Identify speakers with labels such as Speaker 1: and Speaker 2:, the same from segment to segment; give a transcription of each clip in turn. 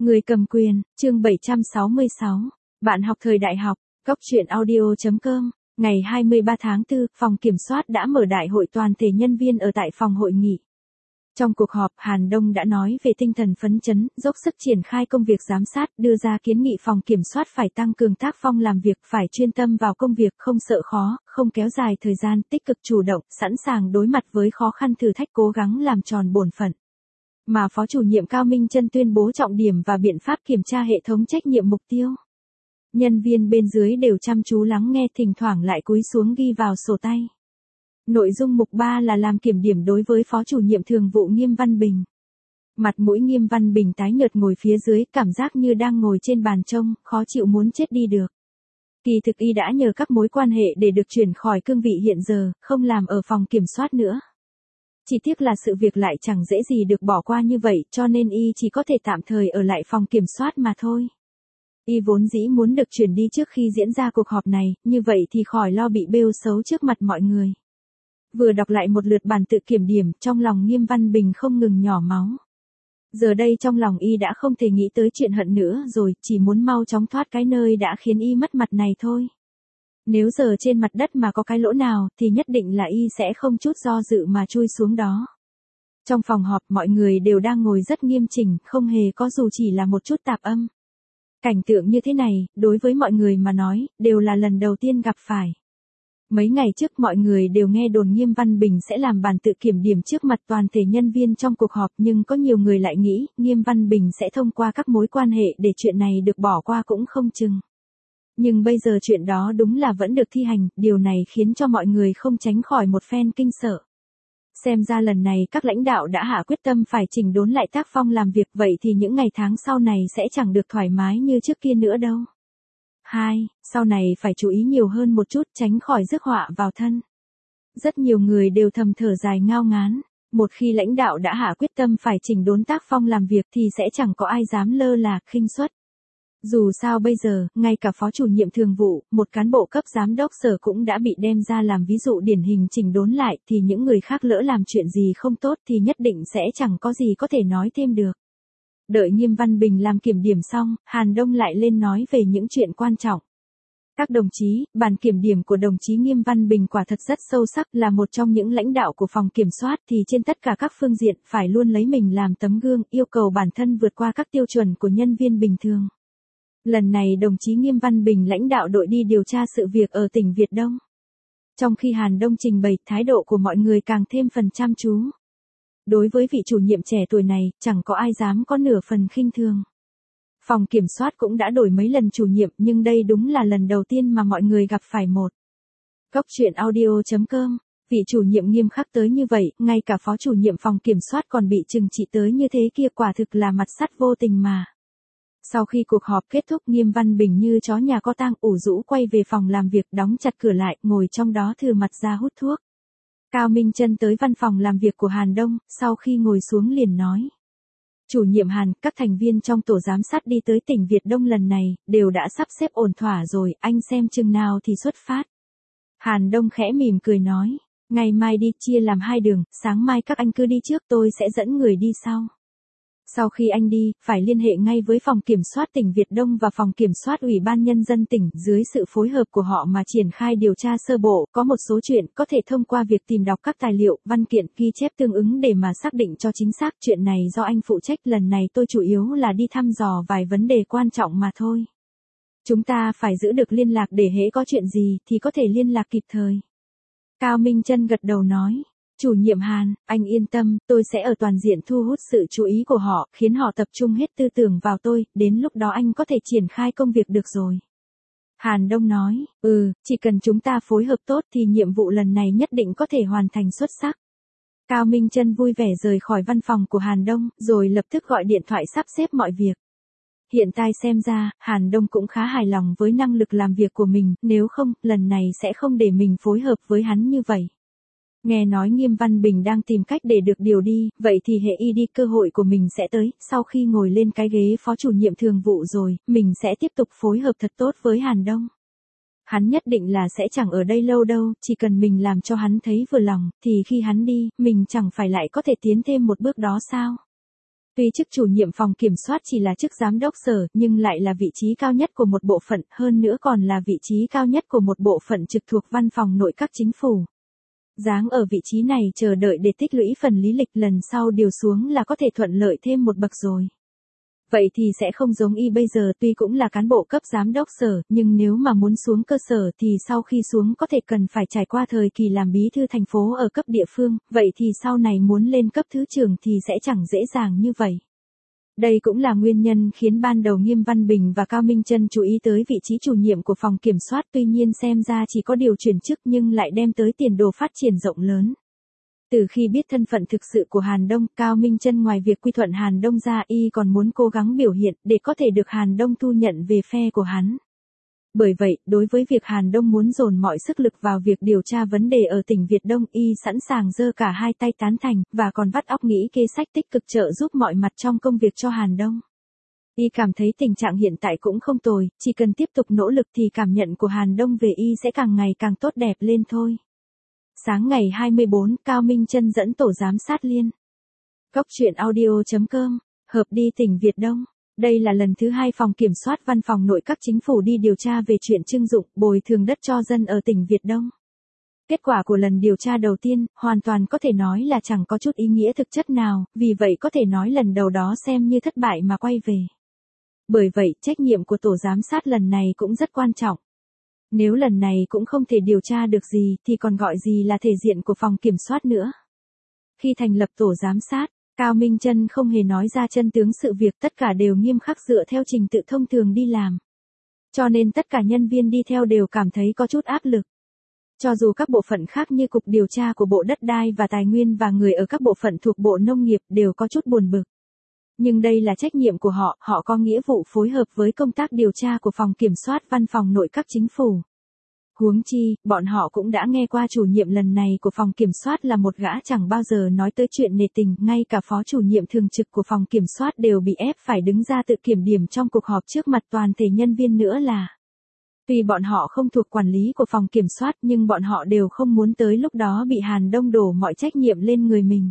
Speaker 1: Người cầm quyền, chương 766. Bạn học thời đại học, góc chuyện audio.com. Ngày 23 tháng 4, phòng kiểm soát đã mở đại hội toàn thể nhân viên ở tại phòng hội nghị. Trong cuộc họp, Hàn Đông đã nói về tinh thần phấn chấn, dốc sức triển khai công việc giám sát, đưa ra kiến nghị phòng kiểm soát phải tăng cường tác phong làm việc, phải chuyên tâm vào công việc, không sợ khó, không kéo dài thời gian, tích cực chủ động, sẵn sàng đối mặt với khó khăn thử thách, cố gắng làm tròn bổn phận. Mà Phó chủ nhiệm Cao Minh Chân tuyên bố trọng điểm và biện pháp kiểm tra hệ thống trách nhiệm mục tiêu. Nhân viên bên dưới đều chăm chú lắng nghe, thỉnh thoảng lại cúi xuống ghi vào sổ tay. Nội dung mục 3 là làm kiểm điểm đối với Phó chủ nhiệm thường vụ Nghiêm Văn Bình. Mặt mũi Nghiêm Văn Bình tái nhợt ngồi phía dưới, cảm giác như đang ngồi trên bàn trông, khó chịu muốn chết đi được. Kỳ thực y đã nhờ các mối quan hệ để được chuyển khỏi cương vị hiện giờ, không làm ở phòng kiểm soát nữa. Chỉ tiếc là sự việc lại chẳng dễ gì được bỏ qua như vậy, cho nên y chỉ có thể tạm thời ở lại phòng kiểm soát mà thôi. Y vốn dĩ muốn được chuyển đi trước khi diễn ra cuộc họp này, như vậy thì khỏi lo bị bêu xấu trước mặt mọi người. Vừa đọc lại một lượt bản tự kiểm điểm, trong lòng Nghiêm Văn Bình không ngừng nhỏ máu. Giờ đây trong lòng y đã không thể nghĩ tới chuyện hận nữa rồi, chỉ muốn mau chóng thoát cái nơi đã khiến y mất mặt này thôi. Nếu giờ trên mặt đất mà có cái lỗ nào, thì nhất định là y sẽ không chút do dự mà chui xuống đó. Trong phòng họp, mọi người đều đang ngồi rất nghiêm chỉnh, không hề có dù chỉ là một chút tạp âm. Cảnh tượng như thế này, đối với mọi người mà nói, đều là lần đầu tiên gặp phải. Mấy ngày trước mọi người đều nghe đồn Nghiêm Văn Bình sẽ làm bản tự kiểm điểm trước mặt toàn thể nhân viên trong cuộc họp, nhưng có nhiều người lại nghĩ, Nghiêm Văn Bình sẽ thông qua các mối quan hệ để chuyện này được bỏ qua cũng không chừng. Nhưng bây giờ chuyện đó đúng là vẫn được thi hành, điều này khiến cho mọi người không tránh khỏi một phen kinh sợ. Xem ra lần này các lãnh đạo đã hạ quyết tâm phải chỉnh đốn lại tác phong làm việc, vậy thì những ngày tháng sau này sẽ chẳng được thoải mái như trước kia nữa đâu. 2. Sau này phải chú ý nhiều hơn một chút, tránh khỏi rước họa vào thân. Rất nhiều người đều thầm thở dài ngao ngán. Một khi lãnh đạo đã hạ quyết tâm phải chỉnh đốn tác phong làm việc thì sẽ chẳng có ai dám lơ là, khinh suất. Dù sao bây giờ, ngay cả phó chủ nhiệm thường vụ, một cán bộ cấp giám đốc sở cũng đã bị đem ra làm ví dụ điển hình chỉnh đốn lại, thì những người khác lỡ làm chuyện gì không tốt thì nhất định sẽ chẳng có gì có thể nói thêm được. Đợi Nghiêm Văn Bình làm kiểm điểm xong, Hàn Đông lại lên nói về những chuyện quan trọng. Các đồng chí, bản kiểm điểm của đồng chí Nghiêm Văn Bình quả thật rất sâu sắc, là một trong những lãnh đạo của phòng kiểm soát thì trên tất cả các phương diện phải luôn lấy mình làm tấm gương, yêu cầu bản thân vượt qua các tiêu chuẩn của nhân viên bình thường. Lần này đồng chí Nghiêm Văn Bình lãnh đạo đội đi điều tra sự việc ở tỉnh Việt Đông. Trong khi Hàn Đông trình bày, thái độ của mọi người càng thêm phần chăm chú. Đối với vị chủ nhiệm trẻ tuổi này, chẳng có ai dám có nửa phần khinh thường. Phòng kiểm soát cũng đã đổi mấy lần chủ nhiệm, nhưng đây đúng là lần đầu tiên mà mọi người gặp phải một. Góc chuyện audio.com. Vị chủ nhiệm nghiêm khắc tới như vậy, ngay cả phó chủ nhiệm phòng kiểm soát còn bị trừng trị tới như thế kia, quả thực là mặt sắt vô tình mà. Sau khi cuộc họp kết thúc, Nghiêm Văn Bình như chó nhà có tang, ủ rũ quay về phòng làm việc, đóng chặt cửa lại, ngồi trong đó thừ mặt ra hút thuốc. Cao Minh Chân tới văn phòng làm việc của Hàn Đông, sau khi ngồi xuống liền nói. Chủ nhiệm Hàn, các thành viên trong tổ giám sát đi tới tỉnh Việt Đông lần này, đều đã sắp xếp ổn thỏa rồi, anh xem chừng nào thì xuất phát. Hàn Đông khẽ mỉm cười nói, ngày mai đi, chia làm 2 đường, sáng mai các anh cứ đi trước, tôi sẽ dẫn người đi sau. Sau khi anh đi, phải liên hệ ngay với phòng kiểm soát tỉnh Việt Đông và phòng kiểm soát Ủy ban Nhân dân tỉnh, dưới sự phối hợp của họ mà triển khai điều tra sơ bộ, có một số chuyện có thể thông qua việc tìm đọc các tài liệu, văn kiện, ghi chép tương ứng để mà xác định cho chính xác. Chuyện này do anh phụ trách, lần này tôi chủ yếu là đi thăm dò vài vấn đề quan trọng mà thôi. Chúng ta phải giữ được liên lạc để hễ có chuyện gì thì có thể liên lạc kịp thời. Cao Minh Chân gật đầu nói. Chủ nhiệm Hàn, anh yên tâm, tôi sẽ ở toàn diện thu hút sự chú ý của họ, khiến họ tập trung hết tư tưởng vào tôi, đến lúc đó anh có thể triển khai công việc được rồi. Hàn Đông nói, chỉ cần chúng ta phối hợp tốt thì nhiệm vụ lần này nhất định có thể hoàn thành xuất sắc. Cao Minh Chân vui vẻ rời khỏi văn phòng của Hàn Đông, rồi lập tức gọi điện thoại sắp xếp mọi việc. Hiện tại xem ra, Hàn Đông cũng khá hài lòng với năng lực làm việc của mình, nếu không, lần này sẽ không để mình phối hợp với hắn như vậy. Nghe nói Nghiêm Văn Bình đang tìm cách để được điều đi, vậy thì hệ y đi, cơ hội của mình sẽ tới, sau khi ngồi lên cái ghế phó chủ nhiệm thường vụ rồi, mình sẽ tiếp tục phối hợp thật tốt với Hàn Đông. Hắn nhất định là sẽ chẳng ở đây lâu đâu, chỉ cần mình làm cho hắn thấy vừa lòng, thì khi hắn đi, mình chẳng phải lại có thể tiến thêm một bước đó sao? Tuy chức chủ nhiệm phòng kiểm soát chỉ là chức giám đốc sở, nhưng lại là vị trí cao nhất của một bộ phận, hơn nữa còn là vị trí cao nhất của một bộ phận trực thuộc văn phòng nội các chính phủ. Dáng ở vị trí này chờ đợi để tích lũy phần lý lịch, lần sau điều xuống là có thể thuận lợi thêm một bậc rồi. Vậy thì sẽ không giống y bây giờ, tuy cũng là cán bộ cấp giám đốc sở, nhưng nếu mà muốn xuống cơ sở thì sau khi xuống có thể cần phải trải qua thời kỳ làm bí thư thành phố ở cấp địa phương, vậy thì sau này muốn lên cấp thứ trưởng thì sẽ chẳng dễ dàng như vậy. Đây cũng là nguyên nhân khiến ban đầu Nghiêm Văn Bình và Cao Minh Chân chú ý tới vị trí chủ nhiệm của phòng kiểm soát, tuy nhiên xem ra chỉ có điều chuyển chức nhưng lại đem tới tiền đồ phát triển rộng lớn. Từ khi biết thân phận thực sự của Hàn Đông, Cao Minh Chân ngoài việc quy thuận Hàn Đông ra, y còn muốn cố gắng biểu hiện để có thể được Hàn Đông thu nhận về phe của hắn. Bởi vậy, đối với việc Hàn Đông muốn dồn mọi sức lực vào việc điều tra vấn đề ở tỉnh Việt Đông, y sẵn sàng giơ cả hai tay tán thành, và còn vắt óc nghĩ kế sách tích cực trợ giúp mọi mặt trong công việc cho Hàn Đông. Y cảm thấy tình trạng hiện tại cũng không tồi, chỉ cần tiếp tục nỗ lực thì cảm nhận của Hàn Đông về y sẽ càng ngày càng tốt đẹp lên thôi. Sáng ngày 24, Cao Minh Chân dẫn tổ giám sát liên. Cốc truyện audio.com, hợp đi tỉnh Việt Đông. Đây là lần thứ 2 phòng kiểm soát văn phòng nội các chính phủ đi điều tra về chuyện trưng dụng, bồi thường đất cho dân ở tỉnh Việt Đông. Kết quả của lần điều tra đầu tiên, hoàn toàn có thể nói là chẳng có chút ý nghĩa thực chất nào, vì vậy có thể nói lần đầu đó xem như thất bại mà quay về. Bởi vậy, trách nhiệm của tổ giám sát lần này cũng rất quan trọng. Nếu lần này cũng không thể điều tra được gì thì còn gọi gì là thể diện của phòng kiểm soát nữa. Khi thành lập tổ giám sát, Cao Minh Chân không hề nói ra chân tướng sự việc, tất cả đều nghiêm khắc dựa theo trình tự thông thường đi làm. Cho nên tất cả nhân viên đi theo đều cảm thấy có chút áp lực. Cho dù các bộ phận khác như Cục Điều tra của Bộ Đất đai và Tài nguyên và người ở các bộ phận thuộc Bộ Nông nghiệp đều có chút buồn bực. Nhưng đây là trách nhiệm của họ, họ có nghĩa vụ phối hợp với công tác điều tra của phòng kiểm soát văn phòng nội các chính phủ. Huống chi, bọn họ cũng đã nghe qua chủ nhiệm lần này của phòng kiểm soát là một gã chẳng bao giờ nói tới chuyện nể tình, ngay cả phó chủ nhiệm thường trực của phòng kiểm soát đều bị ép phải đứng ra tự kiểm điểm trong cuộc họp trước mặt toàn thể nhân viên nữa là. Tuy bọn họ không thuộc quản lý của phòng kiểm soát nhưng bọn họ đều không muốn tới lúc đó bị Hàn Đông đổ mọi trách nhiệm lên người mình.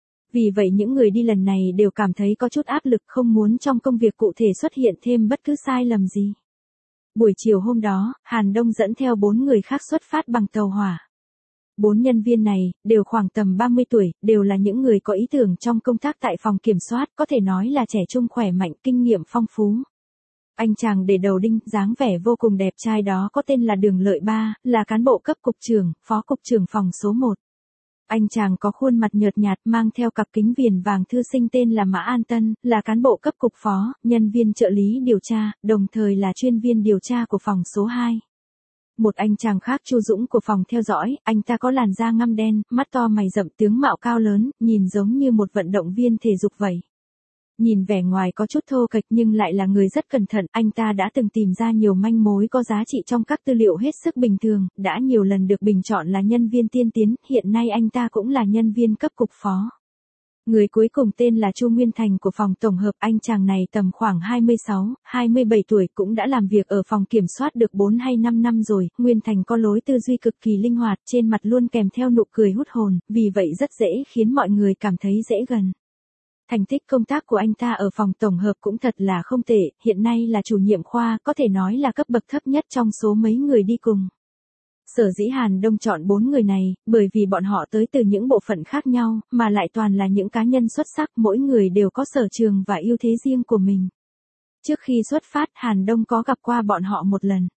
Speaker 1: Vì vậy những người đi lần này đều cảm thấy có chút áp lực, không muốn trong công việc cụ thể xuất hiện thêm bất cứ sai lầm gì. Buổi chiều hôm đó, Hàn Đông dẫn theo 4 người khác xuất phát bằng tàu hỏa. 4 nhân viên này, đều khoảng tầm 30 tuổi, đều là những người có ý tưởng trong công tác tại phòng kiểm soát, có thể nói là trẻ trung khỏe mạnh, kinh nghiệm phong phú. Anh chàng để đầu đinh, dáng vẻ vô cùng đẹp trai đó có tên là Đường Lợi Ba, là cán bộ cấp cục trưởng, phó cục trưởng phòng số 1. Anh chàng có khuôn mặt nhợt nhạt, mang theo cặp kính viền vàng thư sinh tên là Mã An Tân, là cán bộ cấp cục phó, nhân viên trợ lý điều tra, đồng thời là chuyên viên điều tra của phòng số 2. Một anh chàng khác Chu Dũng của phòng theo dõi, anh ta có làn da ngăm đen, mắt to mày rậm, tướng mạo cao lớn, nhìn giống như một vận động viên thể dục vậy. Nhìn vẻ ngoài có chút thô kệch nhưng lại là người rất cẩn thận, anh ta đã từng tìm ra nhiều manh mối có giá trị trong các tư liệu hết sức bình thường, đã nhiều lần được bình chọn là nhân viên tiên tiến, hiện nay anh ta cũng là nhân viên cấp cục phó. Người cuối cùng tên là Chu Nguyên Thành của phòng tổng hợp, anh chàng này tầm khoảng 26, 27 tuổi, cũng đã làm việc ở phòng kiểm soát được 4 hay 5 năm rồi. Nguyên Thành có lối tư duy cực kỳ linh hoạt, trên mặt luôn kèm theo nụ cười hút hồn, vì vậy rất dễ khiến mọi người cảm thấy dễ gần. Thành tích công tác của anh ta ở phòng tổng hợp cũng thật là không tệ, hiện nay là chủ nhiệm khoa, có thể nói là cấp bậc thấp nhất trong số mấy người đi cùng. Sở dĩ Hàn Đông chọn 4 người này, bởi vì bọn họ tới từ những bộ phận khác nhau, mà lại toàn là những cá nhân xuất sắc, mỗi người đều có sở trường và ưu thế riêng của mình. Trước khi xuất phát, Hàn Đông có gặp qua bọn họ một lần.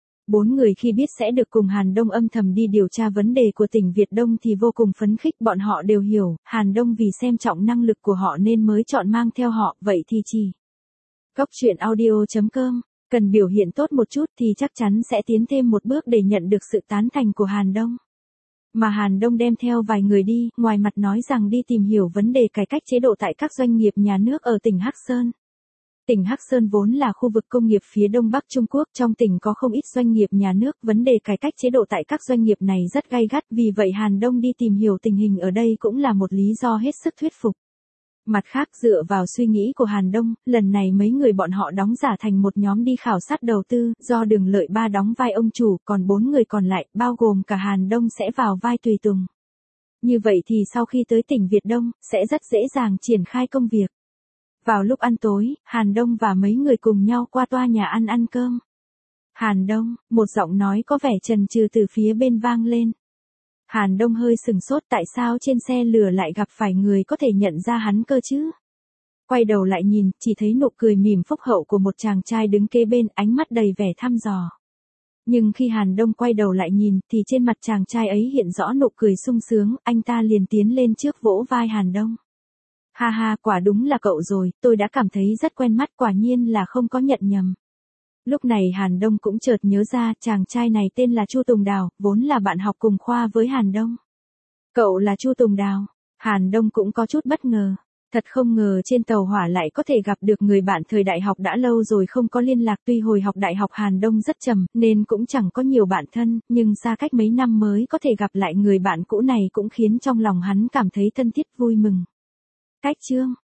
Speaker 1: 4 người khi biết sẽ được cùng Hàn Đông âm thầm đi điều tra vấn đề của tỉnh Việt Đông thì vô cùng phấn khích, bọn họ đều hiểu, Hàn Đông vì xem trọng năng lực của họ nên mới chọn mang theo họ, vậy thì chỉ. Cốc truyện audio.com, cần biểu hiện tốt một chút thì chắc chắn sẽ tiến thêm một bước để nhận được sự tán thành của Hàn Đông. Mà Hàn Đông đem theo vài người đi, ngoài mặt nói rằng đi tìm hiểu vấn đề cải cách chế độ tại các doanh nghiệp nhà nước ở tỉnh Hắc Sơn. Tỉnh Hắc Sơn vốn là khu vực công nghiệp phía đông bắc Trung Quốc, trong tỉnh có không ít doanh nghiệp nhà nước, vấn đề cải cách chế độ tại các doanh nghiệp này rất gay gắt, vì vậy Hàn Đông đi tìm hiểu tình hình ở đây cũng là một lý do hết sức thuyết phục. Mặt khác, dựa vào suy nghĩ của Hàn Đông, lần này mấy người bọn họ đóng giả thành một nhóm đi khảo sát đầu tư, do Đường Lợi Ba đóng vai ông chủ, còn 4 người còn lại, bao gồm cả Hàn Đông sẽ vào vai tùy tùng. Như vậy thì sau khi tới tỉnh Việt Đông, sẽ rất dễ dàng triển khai công việc. Vào lúc ăn tối, Hàn Đông và mấy người cùng nhau qua tòa nhà ăn cơm. Hàn Đông, một giọng nói có vẻ chần chừ từ phía bên vang lên. Hàn Đông hơi sừng sốt, tại sao trên xe lửa lại gặp phải người có thể nhận ra hắn cơ chứ? Quay đầu lại nhìn, chỉ thấy nụ cười mỉm phúc hậu của một chàng trai đứng kế bên, ánh mắt đầy vẻ thăm dò. Nhưng khi Hàn Đông quay đầu lại nhìn, thì trên mặt chàng trai ấy hiện rõ nụ cười sung sướng, anh ta liền tiến lên trước vỗ vai Hàn Đông. Ha ha, quả đúng là cậu rồi, tôi đã cảm thấy rất quen mắt, quả nhiên là không có nhận nhầm. Lúc này Hàn Đông cũng chợt nhớ ra, chàng trai này tên là Chu Tùng Đào, vốn là bạn học cùng khoa với Hàn Đông. Cậu là Chu Tùng Đào? Hàn Đông cũng có chút bất ngờ. Thật không ngờ trên tàu hỏa lại có thể gặp được người bạn thời đại học đã lâu rồi không có liên lạc, tuy hồi học đại học Hàn Đông rất trầm, nên cũng chẳng có nhiều bạn thân, nhưng xa cách mấy năm mới có thể gặp lại người bạn cũ này cũng khiến trong lòng hắn cảm thấy thân thiết vui mừng. Cách chương